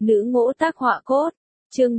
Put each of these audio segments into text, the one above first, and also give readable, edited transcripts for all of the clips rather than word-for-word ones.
Nữ ngỗ tác họa cốt. Chương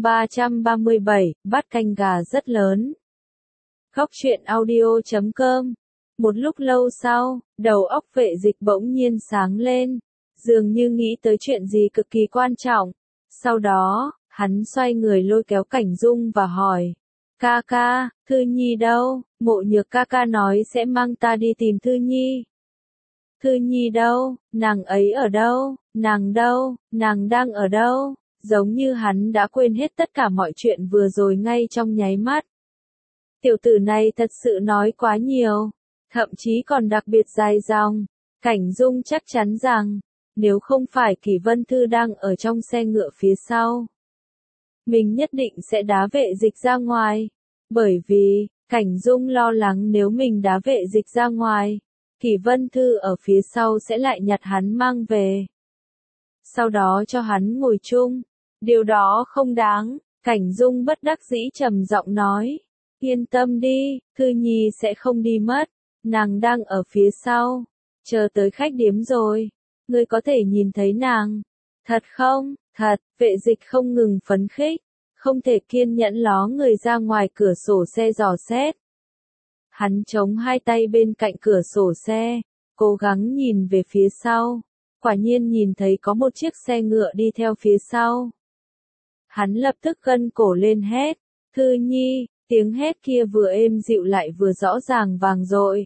337, bát canh gà rất lớn. Góc truyện audio.com. Một lúc lâu sau, đầu óc Vệ Dịch bỗng nhiên sáng lên, dường như nghĩ tới chuyện gì cực kỳ quan trọng. Sau đó, hắn xoay người lôi kéo Cảnh Dung và hỏi: "Ca ca, Thư Nhi đâu? Mộ Nhược ca ca nói sẽ mang ta đi tìm Thư Nhi." "Thư Nhi đâu? Nàng ấy ở đâu? Nàng đâu? Nàng đang ở đâu?" Giống như hắn đã quên hết tất cả mọi chuyện vừa rồi ngay trong nháy mắt. Tiểu tử này thật sự nói quá nhiều, thậm chí còn đặc biệt dài dòng. Cảnh Dung chắc chắn rằng, nếu không phải Kỷ Vân Thư đang ở trong xe ngựa phía sau, mình nhất định sẽ đá Vệ Dịch ra ngoài. Bởi vì, Cảnh Dung lo lắng nếu mình đá Vệ Dịch ra ngoài, Kỷ Vân Thư ở phía sau sẽ lại nhặt hắn mang về, sau đó cho hắn ngồi chung. Điều đó không đáng. Cảnh Dung bất đắc dĩ trầm giọng nói: "Yên tâm đi, Thư Nhi sẽ không đi mất. Nàng đang ở phía sau, chờ tới khách điếm rồi. Ngươi có thể nhìn thấy nàng." "Thật không?" "Thật." Vệ Dịch không ngừng phấn khích, không thể kiên nhẫn ló người ra ngoài cửa sổ xe dò xét. Hắn chống hai tay bên cạnh cửa sổ xe, cố gắng nhìn về phía sau. Quả nhiên nhìn thấy có một chiếc xe ngựa đi theo phía sau. Hắn lập tức gân cổ lên hét: "Thư Nhi!" Tiếng hét kia vừa êm dịu lại vừa rõ ràng vang dội.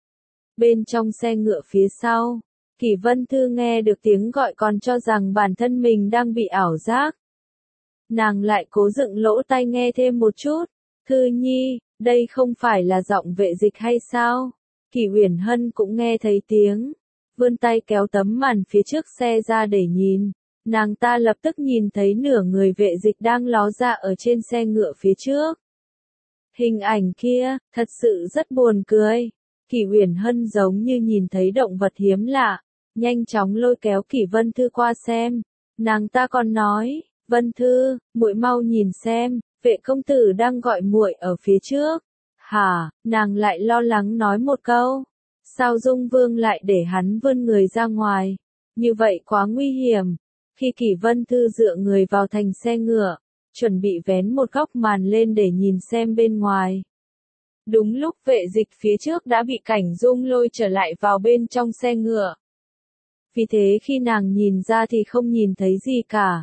Bên trong xe ngựa phía sau, Kỷ Vân Thư nghe được tiếng gọi còn cho rằng bản thân mình đang bị ảo giác. Nàng lại cố dựng lỗ tai nghe thêm một chút. "Thư Nhi, đây không phải là giọng Vệ Dịch hay sao?" Kỷ Uyển Hân cũng nghe thấy tiếng, vươn tay kéo tấm màn phía trước xe ra để nhìn. Nàng ta lập tức nhìn thấy nửa người Vệ Dịch đang ló ra ở trên xe ngựa phía trước. Hình ảnh kia, thật sự rất buồn cười. Kỷ Uyển Hân giống như nhìn thấy động vật hiếm lạ, nhanh chóng lôi kéo Kỷ Vân Thư qua xem. Nàng ta còn nói: "Vân Thư, muội mau nhìn xem, Vệ công tử đang gọi muội ở phía trước." "Hả?" Nàng lại lo lắng nói một câu. Sao Dung Vương lại để hắn vươn người ra ngoài? Như vậy quá nguy hiểm. Khi Kỷ Vân Thư dựa người vào thành xe ngựa, chuẩn bị vén một góc màn lên để nhìn xem bên ngoài, đúng lúc Vệ Dịch phía trước đã bị Cảnh Dung lôi trở lại vào bên trong xe ngựa. Vì thế khi nàng nhìn ra thì không nhìn thấy gì cả.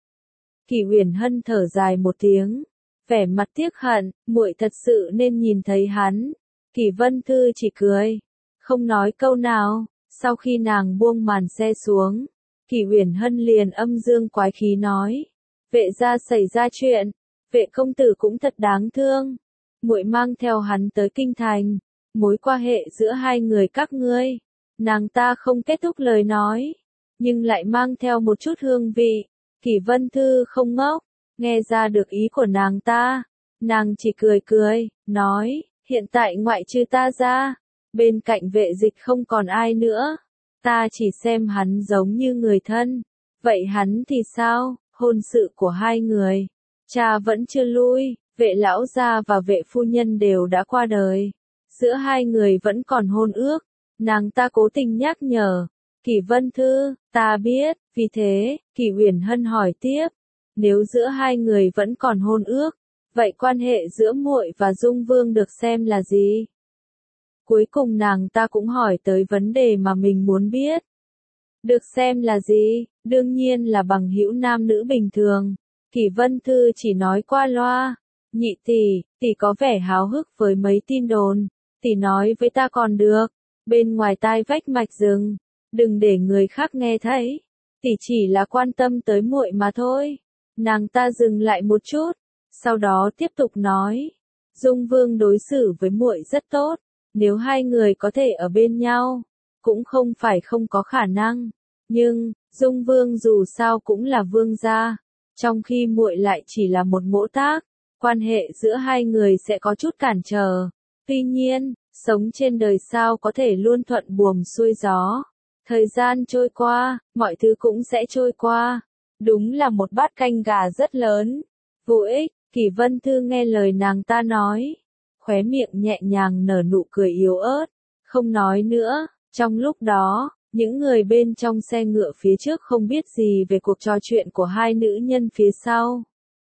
Kỷ Uyển Hân thở dài một tiếng, vẻ mặt tiếc hận: "Muội thật sự nên nhìn thấy hắn." Kỷ Vân Thư chỉ cười, không nói câu nào. Sau khi nàng buông màn xe xuống, Kỷ Uyển Hân liền âm dương quái khí nói: "Vệ gia xảy ra chuyện, Vệ công tử cũng thật đáng thương. Muội mang theo hắn tới kinh thành, mối quan hệ giữa hai người các ngươi." Nàng ta không kết thúc lời nói, nhưng lại mang theo một chút hương vị. Kỷ Vân Thư không ngốc, nghe ra được ý của nàng ta. Nàng chỉ cười cười, nói: "Hiện tại ngoại trừ ta ra, bên cạnh Vệ Dịch không còn ai nữa. Ta chỉ xem hắn giống như người thân. Vậy hắn thì sao? Hôn sự của hai người, cha vẫn chưa lui, Vệ lão gia và Vệ phu nhân đều đã qua đời. Giữa hai người vẫn còn hôn ước." Nàng ta cố tình nhắc nhở. "Kỷ Vân Thư, ta biết." Vì thế, Kỷ Uyển Hân hỏi tiếp: "Nếu giữa hai người vẫn còn hôn ước, vậy quan hệ giữa muội và Dung Vương được xem là gì?" Cuối cùng nàng ta cũng hỏi tới vấn đề mà mình muốn biết. Được xem là gì? Đương nhiên là bằng hữu nam nữ bình thường. Kỷ Vân Thư chỉ nói qua loa: "Nhị tỷ, tỷ có vẻ háo hức với mấy tin đồn. Tỷ nói với ta còn được, bên ngoài tai vách mạch rừng, đừng để người khác nghe thấy. Tỷ chỉ là quan tâm tới muội mà thôi." Nàng ta dừng lại một chút, sau đó tiếp tục nói: "Dung Vương đối xử với muội rất tốt. Nếu hai người có thể ở bên nhau, cũng không phải không có khả năng. Nhưng, Dung Vương dù sao cũng là vương gia, trong khi muội lại chỉ là một mỗ tác, quan hệ giữa hai người sẽ có chút cản trở. Tuy nhiên, sống trên đời sao có thể luôn thuận buồm xuôi gió. Thời gian trôi qua, mọi thứ cũng sẽ trôi qua." Đúng là một bát canh gà rất lớn. Vô ích. Kỷ Vân Thư nghe lời nàng ta nói, khóe miệng nhẹ nhàng nở nụ cười yếu ớt, không nói nữa. Trong lúc đó, Những người bên trong xe ngựa phía trước không biết gì về cuộc trò chuyện của hai nữ nhân phía sau.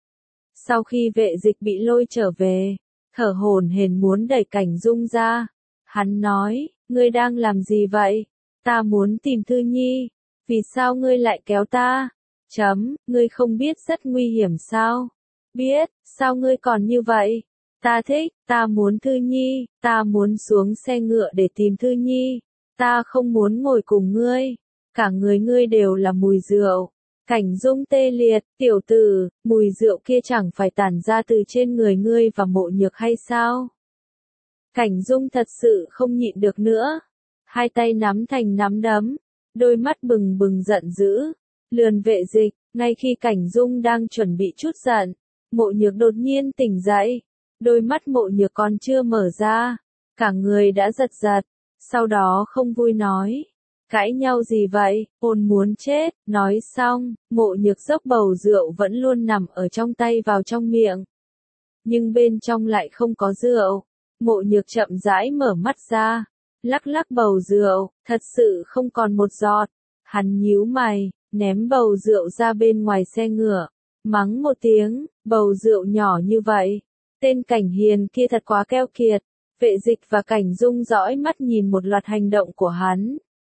Sau khi vệ dịch bị lôi trở về, thở hổn hển muốn đẩy Cảnh Dung ra. Hắn nói, ngươi đang làm gì vậy? Ta muốn tìm Thư Nhi. Vì sao ngươi lại kéo ta? Ngươi không biết rất nguy hiểm sao? Biết, sao ngươi còn như vậy? Ta thích, ta muốn Thư Nhi, ta muốn xuống xe ngựa để tìm Thư Nhi. Ta không muốn ngồi cùng ngươi. Cả người ngươi đều là mùi rượu. Cảnh Dung tê liệt, tiểu tử, mùi rượu kia chẳng phải tản ra từ trên người ngươi và Mộ Nhược hay sao? Cảnh Dung thật sự không nhịn được nữa. Hai tay nắm thành nắm đấm, đôi mắt bừng bừng giận dữ, lườn vệ dịch. Ngay khi Cảnh Dung đang chuẩn bị chút giận, Mộ Nhược đột nhiên tỉnh dậy. Đôi mắt Mộ Nhược còn chưa mở ra, cả người đã giật giật. Sau đó không vui nói, cãi nhau gì vậy, ôn muốn chết. Nói xong, Mộ Nhược dốc bầu rượu vẫn luôn nằm ở trong tay vào trong miệng. Nhưng bên trong lại không có rượu. Mộ Nhược chậm rãi mở mắt ra, lắc lắc bầu rượu, thật sự không còn một giọt. Hắn nhíu mày, ném bầu rượu ra bên ngoài xe ngựa, mắng một tiếng, bầu rượu nhỏ như vậy. Tên Cảnh Hiền kia thật quá keo kiệt. Vệ dịch và Cảnh Dung dõi mắt nhìn một loạt hành động của hắn.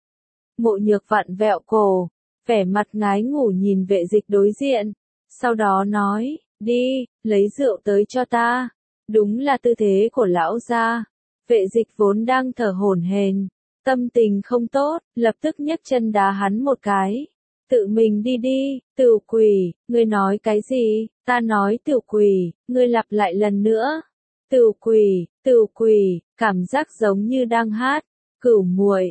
Mộ Nhược vặn vẹo cổ, vẻ mặt ngái ngủ nhìn vệ dịch đối diện. Sau đó nói, đi, lấy rượu tới cho ta. Đúng là tư thế của lão gia. Vệ dịch vốn đang thở hổn hển, tâm tình không tốt, lập tức nhấc chân đá hắn một cái. Tự mình đi đi, tiểu quỷ, ngươi nói cái gì? Ta nói tiểu quỷ, ngươi lặp lại lần nữa. Tiểu quỷ, cảm giác giống như đang hát. Cửu muội,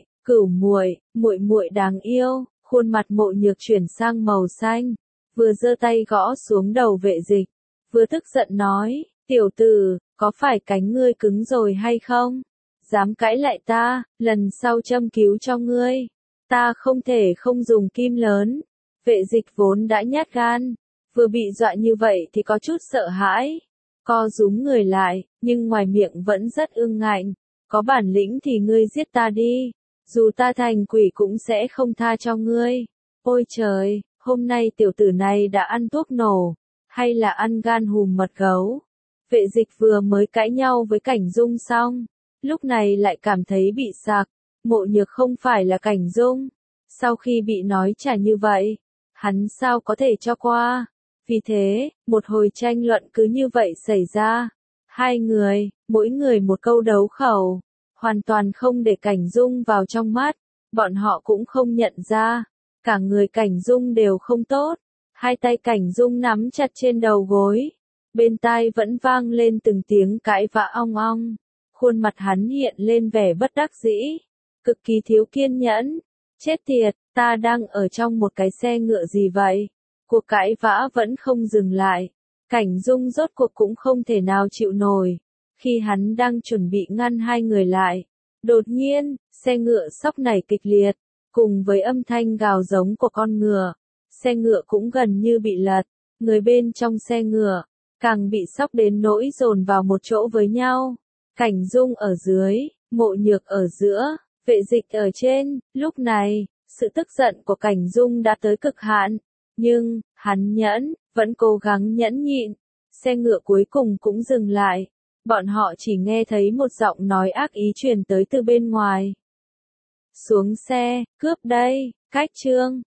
muội muội đáng yêu. Khuôn mặt Mộ Nhược chuyển sang màu xanh, vừa giơ tay gõ xuống đầu vệ dịch, vừa tức giận nói, tiểu tử, có phải cánh ngươi cứng rồi hay không? Dám cãi lại ta, lần sau châm cứu cho ngươi. Ta không thể không dùng kim lớn. Vệ dịch vốn đã nhát gan, vừa bị dọa như vậy thì có chút sợ hãi. Co rúm người lại, nhưng ngoài miệng vẫn rất ương ngạnh. Có bản lĩnh thì ngươi giết ta đi. Dù ta thành quỷ cũng sẽ không tha cho ngươi. Ôi trời, hôm nay tiểu tử này đã ăn thuốc nổ, hay là ăn gan hùm mật gấu? Vệ dịch vừa mới cãi nhau với Cảnh Dung xong, lúc này lại cảm thấy bị sặc. Mộ Nhược không phải là Cảnh Dung. Sau khi bị nói trả như vậy, hắn sao có thể cho qua? Vì thế, một hồi tranh luận cứ như vậy xảy ra. Hai người, mỗi người một câu đấu khẩu, hoàn toàn không để Cảnh Dung vào trong mắt. Bọn họ cũng không nhận ra, cả người Cảnh Dung đều không tốt. Hai tay Cảnh Dung nắm chặt trên đầu gối, bên tai vẫn vang lên từng tiếng cãi vã ong ong. Khuôn mặt hắn hiện lên vẻ bất đắc dĩ, cực kỳ thiếu kiên nhẫn. Chết tiệt, ta đang ở trong một cái xe ngựa gì vậy? Cuộc cãi vã vẫn không dừng lại. Cảnh Dung rốt cuộc cũng không thể nào chịu nổi. Khi hắn đang chuẩn bị ngăn hai người lại, đột nhiên, xe ngựa sóc nảy kịch liệt, cùng với âm thanh gào giống của con ngựa. Xe ngựa cũng gần như bị lật, người bên trong xe ngựa càng bị sóc đến nỗi dồn vào một chỗ với nhau. Cảnh Dung ở dưới, Mộ Nhược ở giữa, vệ dịch ở trên. Lúc này, sự tức giận của Cảnh Dung đã tới cực hạn, nhưng hắn vẫn cố gắng nhẫn nhịn. Xe ngựa cuối cùng cũng dừng lại. Bọn họ chỉ nghe thấy một giọng nói ác ý truyền tới từ bên ngoài. Xuống xe, cướp đây, cách chương.